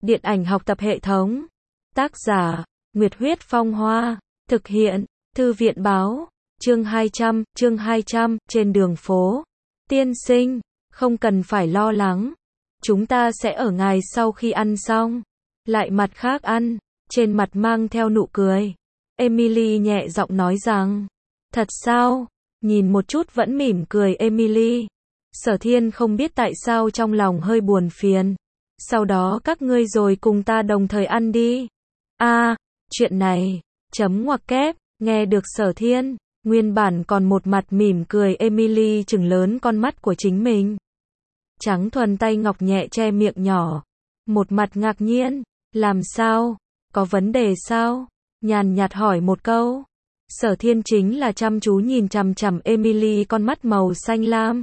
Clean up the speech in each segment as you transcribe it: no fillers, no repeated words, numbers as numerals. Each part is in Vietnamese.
Điện ảnh học tập hệ thống. Tác giả, Nguyệt Huyết Phong Hoa. Thực hiện, Thư viện báo. Chương 200, trên đường phố. Tiên sinh, không cần phải lo lắng. Chúng ta sẽ ở ngài sau khi ăn xong. Lại mặt khác ăn, trên mặt mang theo nụ cười. Emily nhẹ giọng nói rằng, thật sao? Nhìn một chút vẫn mỉm cười Emily. Sở Thiên không biết tại sao trong lòng hơi buồn phiền. Sau đó các ngươi rồi cùng ta đồng thời ăn đi. Chuyện này, ngoặc kép, nghe được Sở Thiên, nguyên bản còn một mặt mỉm cười Emily trừng lớn con mắt của chính mình. Trắng thuần tay ngọc nhẹ che miệng nhỏ. Một mặt ngạc nhiên, làm sao? Có vấn đề sao? Nhàn nhạt hỏi một câu. Sở Thiên chính là chăm chú nhìn chằm chằm Emily con mắt màu xanh lam.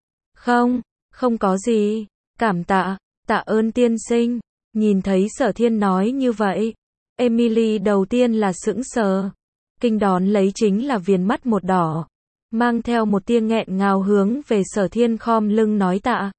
Không có gì, cảm tạ ơn tiên sinh. Nhìn thấy Sở Thiên nói như vậy, Emily đầu tiên là sững sờ, kinh đón lấy chính là viền mắt một đỏ, mang theo một tia nghẹn ngào hướng về Sở Thiên khom lưng nói tạ.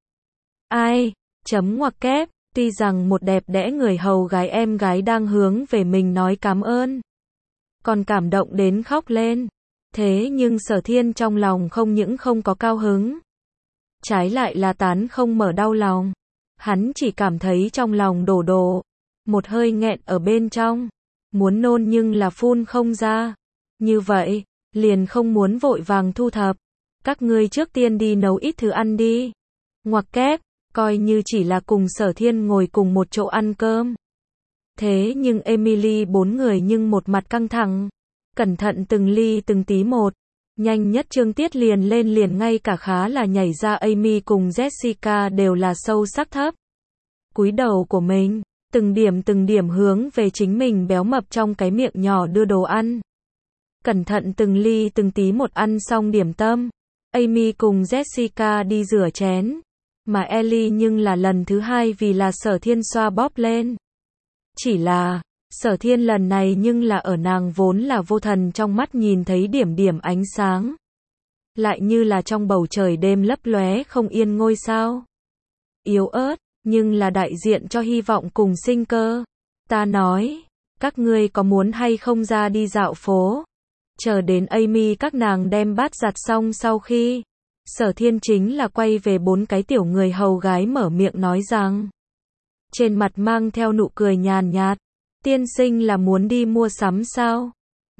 Ngoặc kép, tuy rằng một đẹp đẽ người hầu gái em gái đang hướng về mình nói cảm ơn, còn cảm động đến khóc lên. Thế nhưng Sở Thiên trong lòng không những không có cao hứng, trái lại là tán không mở đau lòng. Hắn chỉ cảm thấy trong lòng đổ, một hơi nghẹn ở bên trong, muốn nôn nhưng là phun không ra. Như vậy, liền không muốn vội vàng thu thập. Các ngươi trước tiên đi nấu ít thứ ăn đi. Ngoặc kép, coi như chỉ là cùng Sở Thiên ngồi cùng một chỗ ăn cơm. Thế nhưng Emily bốn người nhưng một mặt căng thẳng, cẩn thận từng ly từng tí một. Nhanh nhất Trương Tiết liền ngay cả khá là nhảy ra Amy cùng Jessica đều là sâu sắc thấp. Cúi đầu của mình, từng điểm hướng về chính mình béo mập trong cái miệng nhỏ đưa đồ ăn. Cẩn thận từng ly từng tí một ăn xong điểm tâm. Amy cùng Jessica đi rửa chén. Mà Ellie nhưng là lần thứ hai vì là Sở Thiên xoa bóp lên. Chỉ là, Sở Thiên lần này nhưng là ở nàng vốn là vô thần trong mắt nhìn thấy điểm ánh sáng. Lại như là trong bầu trời đêm lấp lóe không yên ngôi sao. Yếu ớt, nhưng là đại diện cho hy vọng cùng sinh cơ. Ta nói, các ngươi có muốn hay không ra đi dạo phố? Chờ đến Amy các nàng đem bát giặt xong sau khi, Sở Thiên chính là quay về bốn cái tiểu người hầu gái mở miệng nói rằng, trên mặt mang theo nụ cười nhàn nhạt, tiên sinh là muốn đi mua sắm sao?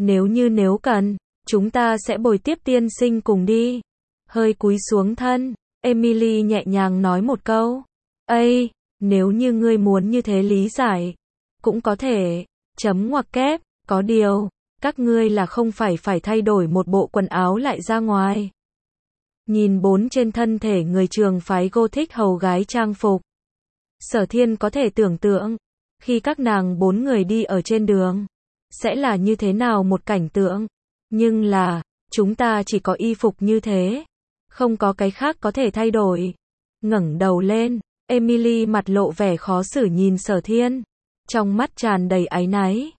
Nếu cần, chúng ta sẽ bồi tiếp tiên sinh cùng đi. Hơi cúi xuống thân, Emily nhẹ nhàng nói một câu. Nếu như ngươi muốn như thế lý giải, cũng có thể. Ngoặc kép, có điều, các ngươi là không phải thay đổi một bộ quần áo lại ra ngoài. Nhìn bốn trên thân thể người trường phái Gothic hầu gái trang phục, Sở Thiên có thể tưởng tượng, khi các nàng bốn người đi ở trên đường, sẽ là như thế nào một cảnh tượng. Nhưng là, chúng ta chỉ có y phục như thế, không có cái khác có thể thay đổi. Ngẩng đầu lên, Emily mặt lộ vẻ khó xử nhìn Sở Thiên, trong mắt tràn đầy áy náy.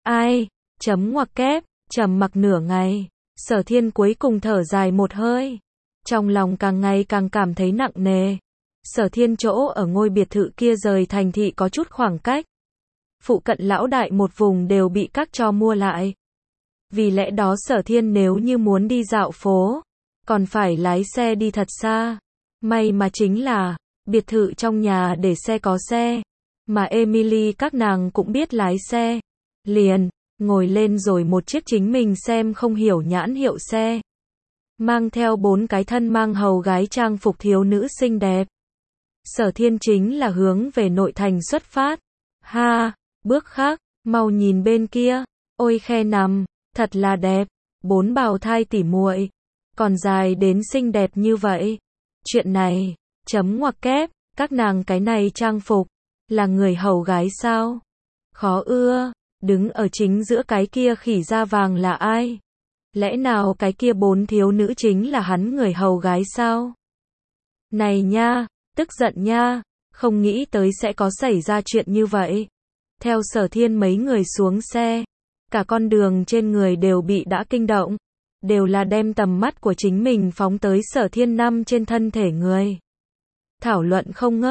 Ngoặc kép, trầm mặc nửa ngày, Sở Thiên cuối cùng thở dài một hơi, trong lòng càng ngày càng cảm thấy nặng nề. Sở Thiên chỗ ở ngôi biệt thự kia rời thành thị có chút khoảng cách. Phụ cận lão đại một vùng đều bị các cho mua lại. Vì lẽ đó Sở Thiên nếu như muốn đi dạo phố, còn phải lái xe đi thật xa. May mà chính là, biệt thự trong nhà để xe có xe, mà Emily các nàng cũng biết lái xe. Liền, ngồi lên rồi một chiếc chính mình xem không hiểu nhãn hiệu xe. Mang theo bốn cái thân mang hầu gái trang phục thiếu nữ xinh đẹp. Sở Thiên chính là hướng về nội thành xuất phát. Bước khác, mau nhìn bên kia, ôi khe nằm, thật là đẹp, bốn bào thai tỉ muội, còn dài đến xinh đẹp như vậy. Chuyện này, ngoặc kép, các nàng cái này trang phục, là người hầu gái sao? Khó ưa, đứng ở chính giữa cái kia khỉ da vàng là ai? Lẽ nào cái kia bốn thiếu nữ chính là hắn người hầu gái sao? Này nha, tức giận nha, không nghĩ tới sẽ có xảy ra chuyện như vậy. Theo Sở Thiên mấy người xuống xe, cả con đường trên người đều bị đã kinh động, đều là đem tầm mắt của chính mình phóng tới Sở Thiên năm trên thân thể người. Thảo luận không ngớt,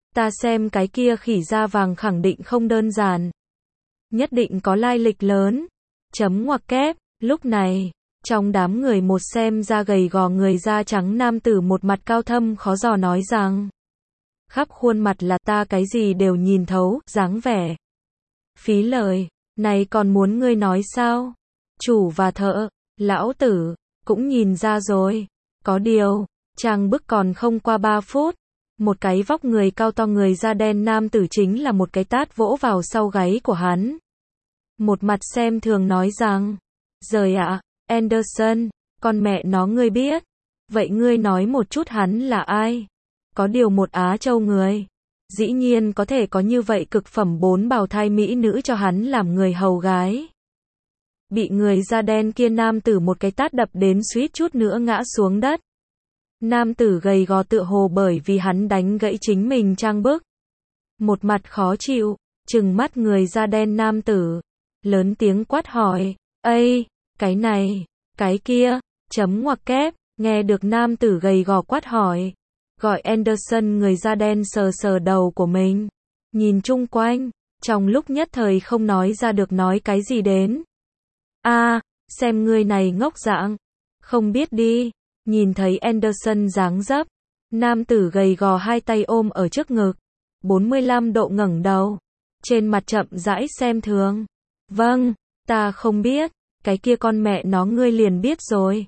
Ta xem cái kia khỉ da vàng khẳng định không đơn giản. Nhất định có lai lịch lớn. Chấm ngoặc kép, lúc này, trong đám người một xem ra gầy gò người da trắng nam tử một mặt cao thâm khó dò nói rằng. Khắp khuôn mặt là ta cái gì đều nhìn thấu, dáng vẻ. Phí lời, này còn muốn ngươi nói sao? Chủ và thợ, lão tử, cũng nhìn ra rồi. Có điều, trang bức còn không qua 3 phút. Một cái vóc người cao to người da đen nam tử chính là một cái tát vỗ vào sau gáy của hắn. Một mặt xem thường nói rằng, giời ạ, Anderson, con mẹ nó ngươi biết. Vậy ngươi nói một chút hắn là ai? Có điều một Á Châu người. Dĩ nhiên có thể có như vậy cực phẩm 4 bào thai mỹ nữ cho hắn làm người hầu gái. Bị người da đen kia nam tử một cái tát đập đến suýt chút nữa ngã xuống đất. Nam tử gầy gò tựa hồ bởi vì hắn đánh gãy chính mình trang bức. Một mặt khó chịu, trừng mắt người da đen nam tử. Lớn tiếng quát hỏi, ây, cái này, cái kia, chấm ngoặc kép, nghe được nam tử gầy gò quát hỏi. Gọi Anderson người da đen sờ sờ đầu của mình. Nhìn chung quanh, trong lúc nhất thời không nói ra được nói cái gì đến. Xem người này ngốc dạng. Không biết đi. Nhìn thấy Anderson dáng dấp. Nam tử gầy gò hai tay ôm ở trước ngực. 45 độ ngẩng đầu. Trên mặt chậm rãi xem thường. Vâng, ta không biết. Cái kia con mẹ nó ngươi liền biết rồi.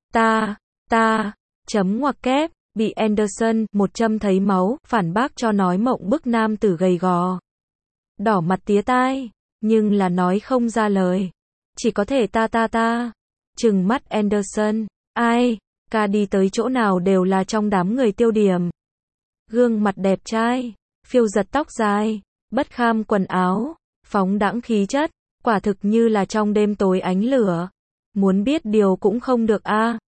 Chấm ngoặc kép. Bị Anderson, một châm thấy máu, phản bác cho nói mộng bức nam tử gầy gò. Đỏ mặt tía tai, nhưng là nói không ra lời. Chỉ có thể ta. Trừng mắt Anderson, ai, ca đi tới chỗ nào đều là trong đám người tiêu điểm. Gương mặt đẹp trai, phiêu giật tóc dài, bất kham quần áo, phóng đãng khí chất, quả thực như là trong đêm tối ánh lửa. Muốn biết điều cũng không được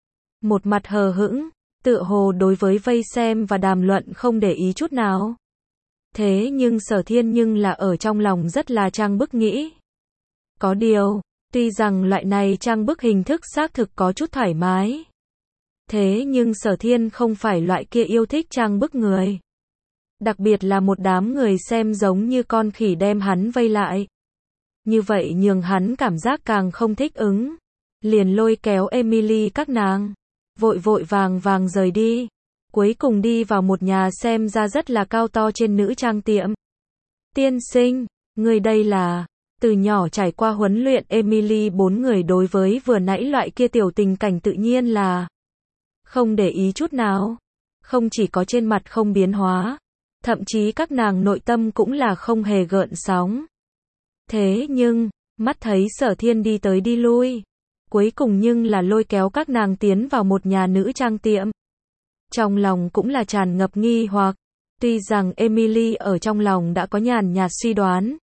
Một mặt hờ hững. Tựa hồ đối với vây xem và đàm luận không để ý chút nào. Thế nhưng Sở Thiên nhưng là ở trong lòng rất là trang bức nghĩ. Có điều, tuy rằng loại này trang bức hình thức xác thực có chút thoải mái. Thế nhưng Sở Thiên không phải loại kia yêu thích trang bức người. Đặc biệt là một đám người xem giống như con khỉ đem hắn vây lại. Như vậy nhường hắn cảm giác càng không thích ứng. Liền lôi kéo Emily các nàng. Vội vàng rời đi. Cuối cùng đi vào một nhà xem ra rất là cao to trên nữ trang tiệm. Tiên sinh, người đây là... Từ nhỏ trải qua huấn luyện Emily 4 người đối với vừa nãy loại kia tiểu tình cảnh tự nhiên là... Không để ý chút nào. Không chỉ có trên mặt không biến hóa. Thậm chí các nàng nội tâm cũng là không hề gợn sóng. Thế nhưng, mắt thấy Sở Thiên đi tới đi lui. Cuối cùng nhưng là lôi kéo các nàng tiến vào một nhà nữ trang tiệm. Trong lòng cũng là tràn ngập nghi hoặc. Tuy rằng Emily ở trong lòng đã có nhàn nhạt suy đoán.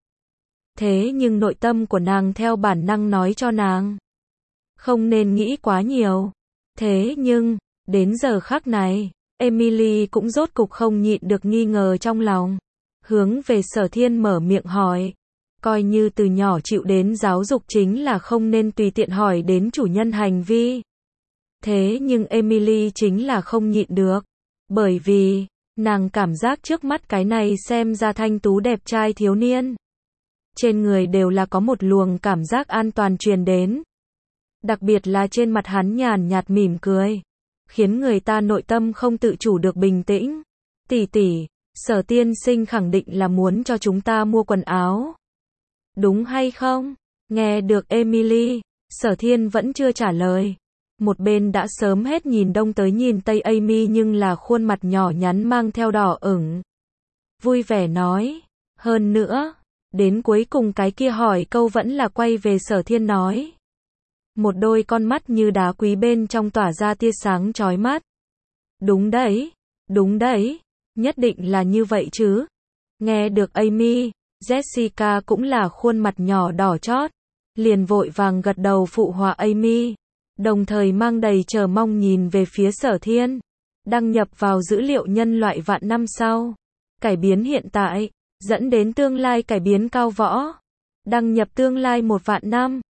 Thế nhưng nội tâm của nàng theo bản năng nói cho nàng. Không nên nghĩ quá nhiều. Thế nhưng, đến giờ khắc này, Emily cũng rốt cục không nhịn được nghi ngờ trong lòng. Hướng về Sở Thiên mở miệng hỏi. Coi như từ nhỏ chịu đến giáo dục chính là không nên tùy tiện hỏi đến chủ nhân hành vi. Thế nhưng Emily chính là không nhịn được. Bởi vì, nàng cảm giác trước mắt cái này xem ra thanh tú đẹp trai thiếu niên. Trên người đều là có một luồng cảm giác an toàn truyền đến. Đặc biệt là trên mặt hắn nhàn nhạt mỉm cười. Khiến người ta nội tâm không tự chủ được bình tĩnh. Tỷ, Sở tiên sinh khẳng định là muốn cho chúng ta mua quần áo. Đúng hay không? Nghe được Emily, Sở Thiên vẫn chưa trả lời. Một bên đã sớm hết nhìn đông tới nhìn tây Amy nhưng là khuôn mặt nhỏ nhắn mang theo đỏ ửng. Vui vẻ nói. Hơn nữa, đến cuối cùng cái kia hỏi câu vẫn là quay về Sở Thiên nói. Một đôi con mắt như đá quý bên trong tỏa ra tia sáng chói mắt. Đúng đấy, nhất định là như vậy chứ. Nghe được Amy, Jessica cũng là khuôn mặt nhỏ đỏ chót, liền vội vàng gật đầu phụ họa Amy, đồng thời mang đầy chờ mong nhìn về phía Sở Thiên. Đăng nhập vào dữ liệu nhân loại vạn năm sau. Cải biến hiện tại, dẫn đến tương lai cải biến cao võ. Đăng nhập tương lai 1 vạn năm.